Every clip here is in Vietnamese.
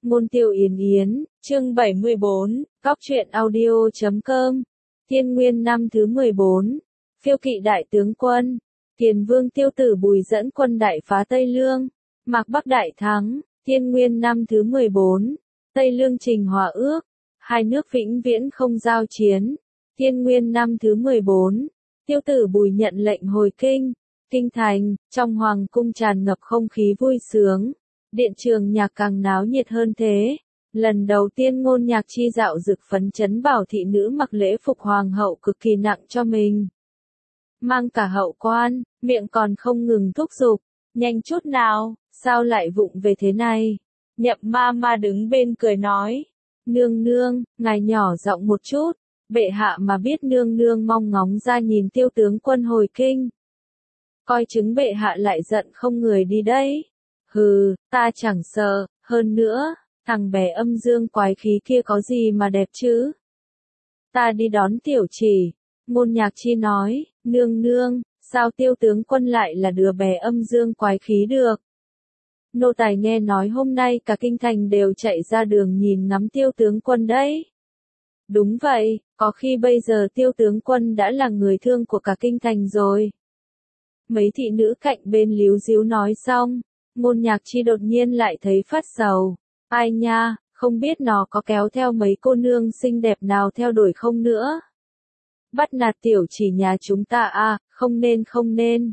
Ngôn Tiêu Yến Yến, chương 74, Góc truyện audio.com. Thiên Nguyên năm thứ 14. Phiêu kỵ đại tướng quân. Tiền Vương Tiêu Tử Bùi dẫn quân đại phá Tây Lương, Mạc Bắc đại thắng. Thiên Nguyên năm thứ 14. Tây Lương trình hòa ước, hai nước vĩnh viễn không giao chiến. Thiên Nguyên năm thứ 14. Tiêu Tử Bùi nhận lệnh hồi kinh. Kinh thành, trong hoàng cung tràn ngập không khí vui sướng. Điện trường nhạc càng náo nhiệt hơn thế. Lần đầu tiên Ngôn Nhạc Chi dạo dực phấn chấn bảo thị nữ mặc lễ phục hoàng hậu cực kỳ nặng cho mình. Mang cả hậu quan, miệng còn không ngừng thúc giục. Nhanh chút nào, sao lại vụng về thế này? Nhậm ma ma đứng bên cười nói. Nương nương, ngài nhỏ giọng một chút. Bệ hạ mà biết nương nương mong ngóng ra nhìn Tiêu tướng quân hồi kinh. Coi chứng bệ hạ lại giận không người đi đấy. Hừ, ta chẳng sợ, hơn nữa, thằng bé âm dương quái khí kia có gì mà đẹp chứ? Ta đi đón tiểu chỉ. Ngôn Nhạc Chi nói, nương nương, sao Tiêu tướng quân lại là đứa bé âm dương quái khí được? Nô tài nghe nói hôm nay cả kinh thành đều chạy ra đường nhìn ngắm Tiêu tướng quân đấy. Đúng vậy, có khi bây giờ Tiêu tướng quân đã là người thương của cả kinh thành rồi. Mấy thị nữ cạnh bên líu díu nói xong, Ngôn Nhạc Chi đột nhiên lại thấy phát sầu. Ai nha, không biết nó có kéo theo mấy cô nương xinh đẹp nào theo đuổi không nữa. Bắt nạt tiểu chỉ nhà chúng ta à, không nên.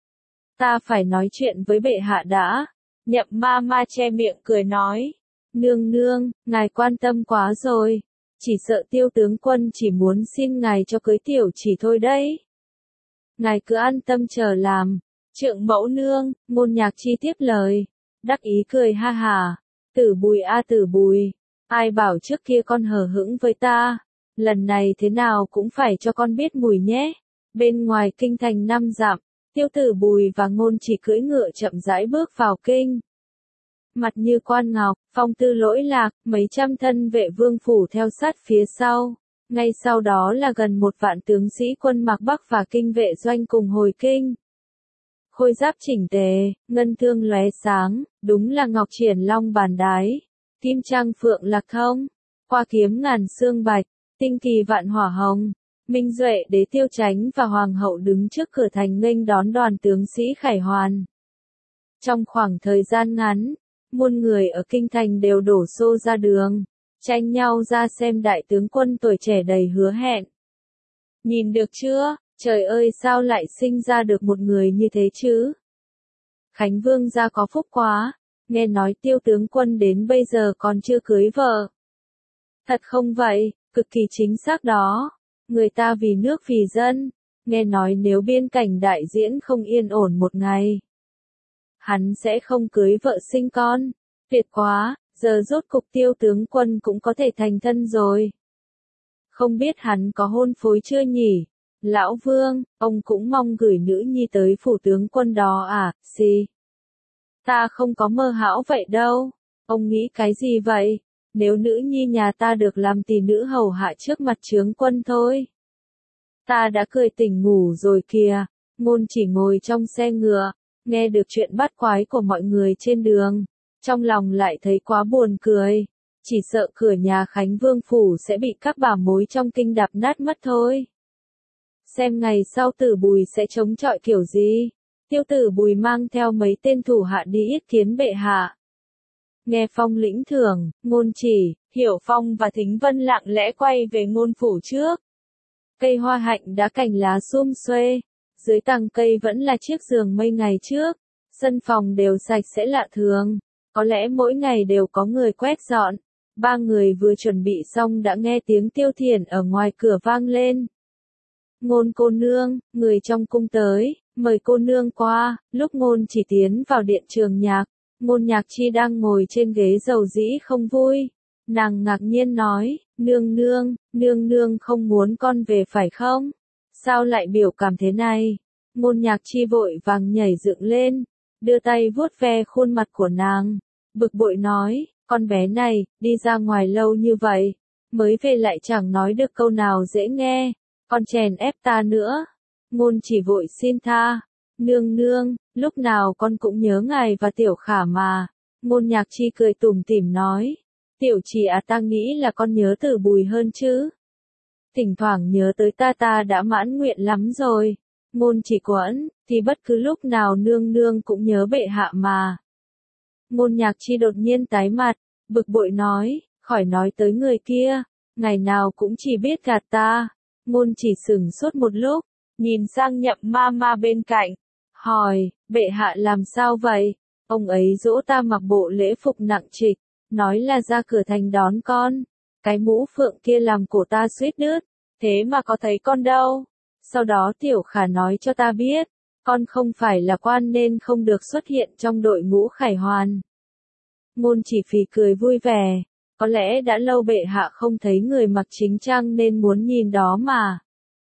Ta phải nói chuyện với bệ hạ đã. Nhậm ma ma che miệng cười nói. Nương nương, ngài quan tâm quá rồi. Chỉ sợ Tiêu tướng quân chỉ muốn xin ngài cho cưới tiểu chỉ thôi đấy. Ngài cứ an tâm chờ làm. Trượng mẫu nương, Ngôn Nhạc Chi tiếp lời. Đắc ý cười ha hà. Tử Bùi a Tử Bùi. Ai bảo trước kia con hờ hững với ta. Lần này thế nào cũng phải cho con biết mùi nhé. Bên ngoài kinh thành 5 dặm, Tiêu Tử Bùi và Ngôn Chỉ cưỡi ngựa chậm rãi bước vào kinh. Mặt như quan ngọc, phong tư lỗi lạc, mấy trăm thân vệ vương phủ theo sát phía sau. Ngay sau đó là gần 1 vạn tướng sĩ quân Mạc Bắc và kinh vệ doanh cùng hồi kinh. Khôi giáp chỉnh tề, ngân thương lóe sáng, đúng là ngọc triển long bàn đái. Kim trang phượng lạc thông, hoa kiếm ngàn xương bạch, tinh kỳ vạn hỏa hồng. Minh Duệ đế Tiêu Chánh và hoàng hậu đứng trước cửa thành nghênh đón đoàn tướng sĩ khải hoàn. Trong khoảng thời gian ngắn, muôn người ở kinh thành đều đổ xô ra đường, tranh nhau ra xem đại tướng quân tuổi trẻ đầy hứa hẹn. Nhìn được chưa? Trời ơi sao lại sinh ra được một người như thế chứ? Khánh Vương gia có phúc quá, nghe nói Tiêu tướng quân đến bây giờ còn chưa cưới vợ. Thật không vậy, cực kỳ chính xác đó. Người ta vì nước vì dân, nghe nói nếu biên cảnh đại diễn không yên ổn một ngày, hắn sẽ không cưới vợ sinh con. Tuyệt quá, giờ rốt cục Tiêu tướng quân cũng có thể thành thân rồi. Không biết hắn có hôn phối chưa nhỉ? Lão Vương, ông cũng mong gửi nữ nhi tới phủ tướng quân đó à, gì? Ta không có mơ hão vậy đâu. Ông nghĩ cái gì vậy? Nếu nữ nhi nhà ta được làm tỷ nữ hầu hạ trước mặt chướng quân thôi. Ta đã cười tỉnh ngủ rồi kìa. Ngôn Chỉ ngồi trong xe ngựa, nghe được chuyện bắt quái của mọi người trên đường. Trong lòng lại thấy quá buồn cười. Chỉ sợ cửa nhà Khánh Vương phủ sẽ bị các bà mối trong kinh đạp nát mất thôi. Xem ngày sau Tử Bùi sẽ chống chọi kiểu gì. Tiêu Tử Bùi mang theo mấy tên thủ hạ đi yết kiến bệ hạ. Nghe phong lĩnh thưởng, Ngôn Chỉ, Hiểu Phong và Thính Vân lặng lẽ quay về ngôn phủ trước. Cây hoa hạnh đã cành lá sum xuê. Dưới tàng cây vẫn là chiếc giường mây ngày trước. Sân phòng đều sạch sẽ lạ thường. Có lẽ mỗi ngày đều có người quét dọn. 3 người vừa chuẩn bị xong đã nghe tiếng Tiêu Thiển ở ngoài cửa vang lên. Ngôn cô nương, người trong cung tới, mời cô nương qua. Lúc Ngôn Chỉ tiến vào điện trường nhạc, Ngôn Nhạc Chi đang ngồi trên ghế dầu dĩ không vui. Nàng ngạc nhiên nói, nương nương không muốn con về phải không? Sao lại biểu cảm thế này? Ngôn Nhạc Chi vội vàng nhảy dựng lên, đưa tay vuốt ve khuôn mặt của nàng, bực bội nói, con bé này, đi ra ngoài lâu như vậy, mới về lại chẳng nói được câu nào dễ nghe, con chèn ép ta nữa. Ngôn Chỉ vội xin tha, nương, lúc nào con cũng nhớ ngài và Tiểu Khả mà. Ngôn Nhạc Chi cười tủm tỉm nói, Tiểu Chỉ à, ta nghĩ là con nhớ Tử Bùi hơn chứ. Thỉnh thoảng nhớ tới ta đã mãn nguyện lắm rồi. Ngôn Chỉ quẫn, thì bất cứ lúc nào nương nương cũng nhớ bệ hạ mà. Ngôn Nhạc Chi đột nhiên tái mặt, bực bội nói, khỏi nói tới người kia, ngày nào cũng chỉ biết gạt ta. Ngôn Chỉ sững sốt một lúc, nhìn sang Nhậm ma ma bên cạnh, hỏi, bệ hạ làm sao vậy? Ông ấy dỗ ta mặc bộ lễ phục nặng trịch, nói là ra cửa thành đón con. Cái mũ phượng kia làm cổ ta suýt đứt, thế mà có thấy con đâu. Sau đó Tiểu Khả nói cho ta biết, con không phải là quan nên không được xuất hiện trong đội ngũ Khải Hoàn. Ngôn Chỉ phì cười vui vẻ, có lẽ đã lâu bệ hạ không thấy người mặc chính trang nên muốn nhìn đó mà.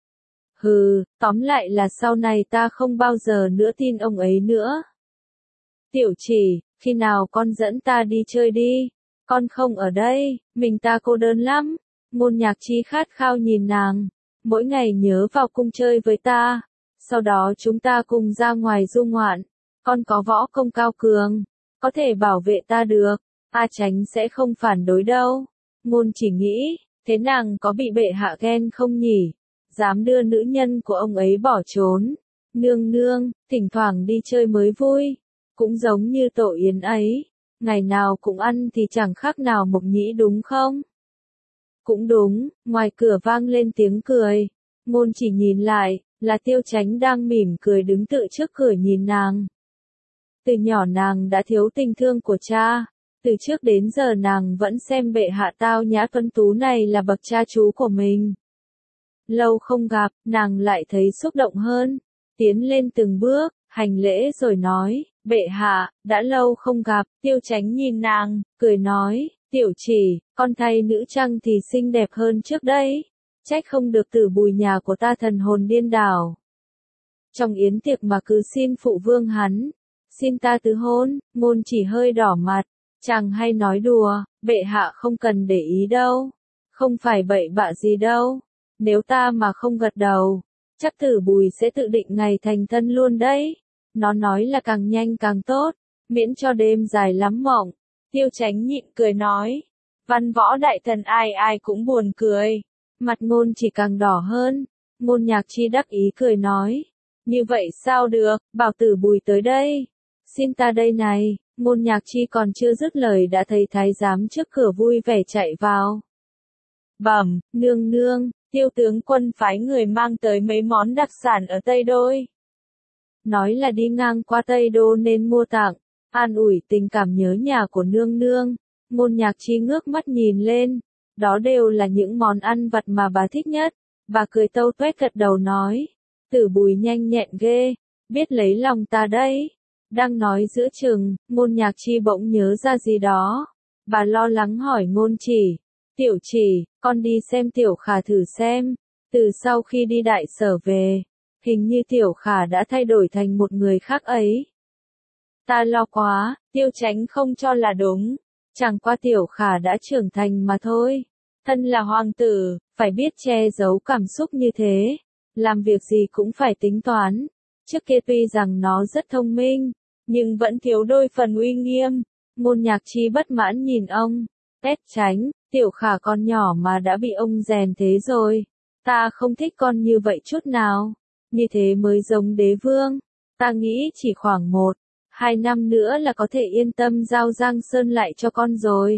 Hừ, tóm lại là sau này ta không bao giờ nữa tin ông ấy nữa. Tiểu Chỉ, khi nào con dẫn ta đi chơi đi, con không ở đây, mình ta cô đơn lắm. Ngôn Nhạc Chi khát khao nhìn nàng, mỗi ngày nhớ vào cung chơi với ta, sau đó chúng ta cùng ra ngoài du ngoạn, con có võ công cao cường, có thể bảo vệ ta được, A Chánh sẽ không phản đối đâu. Ngôn Chỉ nghĩ, thế nàng có bị bệ hạ ghen không nhỉ, dám đưa nữ nhân của ông ấy bỏ trốn. Nương nương, thỉnh thoảng đi chơi mới vui, cũng giống như Tổ Yến ấy, ngày nào cũng ăn thì chẳng khác nào mộc nhĩ đúng không? Cũng đúng, ngoài cửa vang lên tiếng cười. Ngôn Chỉ nhìn lại, là Tiêu Chánh đang mỉm cười đứng tựa trước cửa nhìn nàng. Từ nhỏ nàng đã thiếu tình thương của cha, từ trước đến giờ nàng vẫn xem bệ hạ tao nhã tuấn tú này là bậc cha chú của mình. Lâu không gặp, nàng lại thấy xúc động hơn, tiến lên từng bước, hành lễ rồi nói, bệ hạ, đã lâu không gặp. Tiêu Chánh nhìn nàng, cười nói, Tiểu Chỉ, con thay nữ trang thì xinh đẹp hơn trước đây, trách không được Tử Bùi nhà của ta thần hồn điên đảo. Trong yến tiệc mà cứ xin phụ vương hắn, xin ta tứ hôn. Ngôn Chỉ hơi đỏ mặt, chàng hay nói đùa, bệ hạ không cần để ý đâu, không phải bậy bạ gì đâu, nếu ta mà không gật đầu, chắc Tử Bùi sẽ tự định ngày thành thân luôn đấy. Nó nói là càng nhanh càng tốt, miễn cho đêm dài lắm mộng. Tiêu Chánh nhịn cười nói, văn võ đại thần ai ai cũng buồn cười. Mặt Ngôn Chỉ càng đỏ hơn. Ngôn Nhạc Chi đắc ý cười nói, như vậy sao được, bảo Tử Bùi tới đây, xin ta đây này. Ngôn Nhạc Chi còn chưa dứt lời đã thấy thái giám trước cửa vui vẻ chạy vào. Bẩm, nương nương, Tiêu tướng quân phái người mang tới mấy món đặc sản ở Tây Đô. Nói là đi ngang qua Tây Đô nên mua tặng, an ủi tình cảm nhớ nhà của nương nương. Ngôn Nhạc Chi ngước mắt nhìn lên, đó đều là những món ăn vặt mà bà thích nhất. Bà cười tâu tuét gật đầu nói, Tử Bùi nhanh nhẹn ghê, biết lấy lòng ta đấy. Đang nói giữa chừng, Ngôn Nhạc Chi bỗng nhớ ra gì đó. Bà lo lắng hỏi Ngôn Chỉ, Tiểu Chỉ, con đi xem Tiểu Khả thử xem. Từ sau khi đi đại sở về, hình như Tiểu Khả đã thay đổi thành một người khác ấy. Ta lo quá. Tiêu Chánh không cho là đúng, chẳng qua Tiểu Khả đã trưởng thành mà thôi. Thân là hoàng tử, phải biết che giấu cảm xúc như thế, làm việc gì cũng phải tính toán. Trước kia tuy rằng nó rất thông minh, nhưng vẫn thiếu đôi phần uy nghiêm. Ngôn Nhạc Chi bất mãn nhìn ông, Tét Chánh, Tiểu Khả con nhỏ mà đã bị ông rèn thế rồi. Ta không thích con như vậy chút nào, như thế mới giống đế vương. Ta nghĩ chỉ khoảng 1-2 năm nữa là có thể yên tâm giao Giang Sơn lại cho con rồi.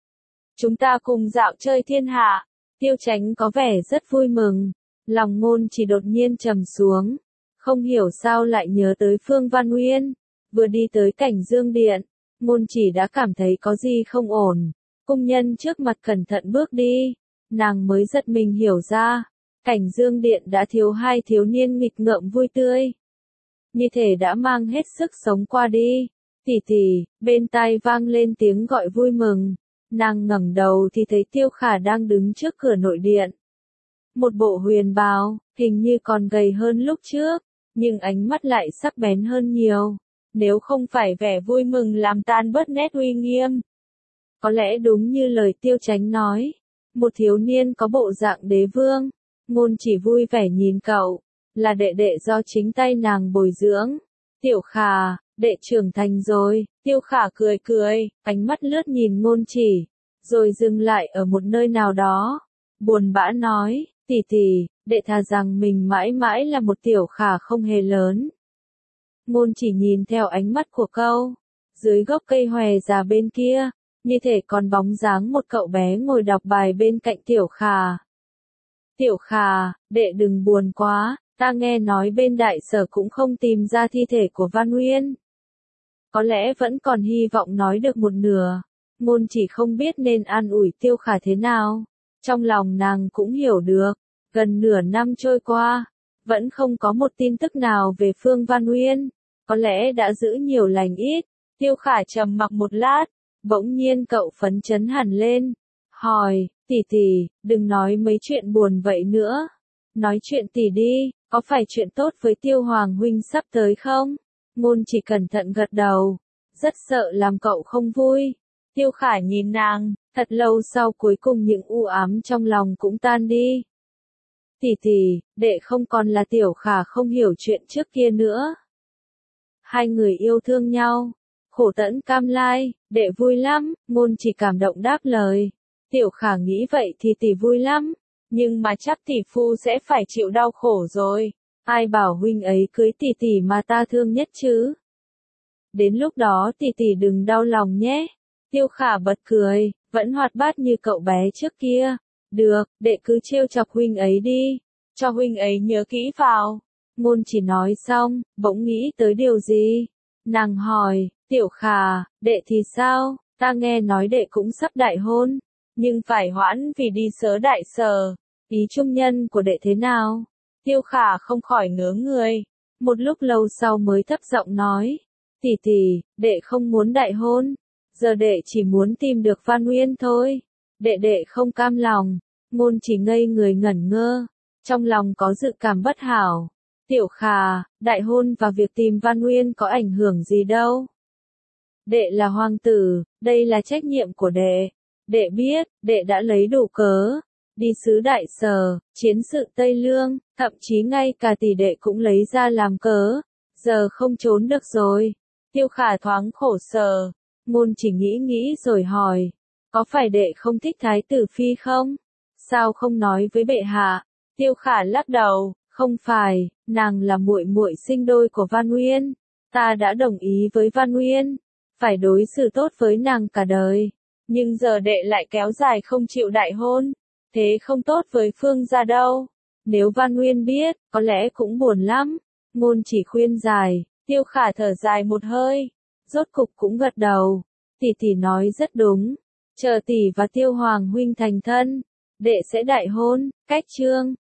Chúng ta cùng dạo chơi thiên hạ. Tiêu Chánh có vẻ rất vui mừng, lòng Ngôn Chỉ đột nhiên trầm xuống, không hiểu sao lại nhớ tới Phương Văn Uyên. Vừa đi tới Cảnh Dương Điện, Ngôn Chỉ đã cảm thấy có gì không ổn. Cung nhân trước mặt cẩn thận bước đi, nàng mới giật mình hiểu ra, Cảnh Dương Điện đã thiếu 2 thiếu niên nghịch ngợm vui tươi. Như thể đã mang hết sức sống qua đi. Tỷ tỷ, bên tai vang lên tiếng gọi vui mừng. Nàng ngẩng đầu thì thấy Tiêu Khả đang đứng trước cửa nội điện. Một bộ huyền bào, hình như còn gầy hơn lúc trước, nhưng ánh mắt lại sắc bén hơn nhiều. Nếu không phải vẻ vui mừng làm tan bớt nét uy nghiêm. Có lẽ đúng như lời Tiêu Chánh nói, một thiếu niên có bộ dạng đế vương. Ngôn Chỉ vui vẻ nhìn cậu, là đệ đệ do chính tay nàng bồi dưỡng. Tiểu Khả, đệ trưởng thành rồi. Tiêu Khả cười cười, ánh mắt lướt nhìn Ngôn Chỉ, rồi dừng lại ở một nơi nào đó. Buồn bã nói, tỷ tỷ, đệ thà rằng mình mãi mãi là một tiểu khả không hề lớn. Ngôn chỉ nhìn theo ánh mắt của cậu. Dưới gốc cây hòe già bên kia, như thể còn bóng dáng một cậu bé ngồi đọc bài bên cạnh tiểu khả. Tiểu khả, đệ đừng buồn quá, ta nghe nói bên đại sở cũng không tìm ra thi thể của Văn Uyên. Có lẽ vẫn còn hy vọng nói được một nửa. Ngôn chỉ không biết nên an ủi tiêu khả thế nào. Trong lòng nàng cũng hiểu được. Gần nửa năm trôi qua, vẫn không có một tin tức nào về Phương Văn Uyên. Có lẽ đã giữ nhiều lành ít. Tiêu khả trầm mặc một lát, bỗng nhiên cậu phấn chấn hẳn lên. Hỏi, tỷ tỷ, đừng nói mấy chuyện buồn vậy nữa. Nói chuyện tỷ đi, có phải chuyện tốt với Tiêu Hoàng huynh sắp tới không? Ngôn chỉ cẩn thận gật đầu. Rất sợ làm cậu không vui. Tiêu khả nhìn nàng, thật lâu sau cuối cùng những u ám trong lòng cũng tan đi. Tỷ tỷ, đệ không còn là tiểu khả không hiểu chuyện trước kia nữa. Hai người yêu thương nhau. Khổ tẫn cam lai, đệ vui lắm, ngôn chỉ cảm động đáp lời. Tiểu khả nghĩ vậy thì tỷ vui lắm, nhưng mà chắc tỷ phu sẽ phải chịu đau khổ rồi. Ai bảo huynh ấy cưới tỷ tỷ mà ta thương nhất chứ? Đến lúc đó tỷ tỷ đừng đau lòng nhé. Tiêu khả bật cười, vẫn hoạt bát như cậu bé trước kia. Được, đệ cứ trêu chọc huynh ấy đi, cho huynh ấy nhớ kỹ vào. Ngôn chỉ nói xong, bỗng nghĩ tới điều gì. Nàng hỏi, tiểu khả, đệ thì sao? Ta nghe nói đệ cũng sắp đại hôn, nhưng phải hoãn vì đi sớ đại sở. Ý trung nhân của đệ thế nào? Tiêu khả không khỏi ngớ người. Một lúc lâu sau mới thấp giọng nói, tỷ tỷ, đệ không muốn đại hôn. Giờ đệ chỉ muốn tìm được Văn Uyên thôi. Đệ không cam lòng. Ngôn chỉ ngây người ngẩn ngơ. Trong lòng có dự cảm bất hảo. Tiểu khả, đại hôn và việc tìm Văn Uyên có ảnh hưởng gì đâu. Đệ là hoàng tử, đây là trách nhiệm của đệ. Đệ biết, đệ đã lấy đủ cớ. Đi sứ đại sở, chiến sự Tây Lương, thậm chí ngay cả tỷ đệ cũng lấy ra làm cớ. Giờ không trốn được rồi. Tiêu khả thoáng khổ sở. Ngôn chỉ nghĩ rồi hỏi. Có phải đệ không thích thái tử phi không? Sao không nói với bệ hạ? Tiêu khả lắc đầu. Không phải, nàng là muội muội sinh đôi của Văn Uyên. Ta đã đồng ý với Văn Uyên. Phải đối xử tốt với nàng cả đời. Nhưng giờ đệ lại kéo dài không chịu đại hôn. Thế không tốt với Phương gia đâu. Nếu Văn Uyên biết, có lẽ cũng buồn lắm. Ngôn chỉ khuyên dài. Tiêu khả thở dài một hơi. Rốt cục cũng gật đầu. Tỷ tỷ nói rất đúng. Chờ tỷ và Tiêu Hoàng huynh thành thân. Đệ sẽ đại hôn, cách chương.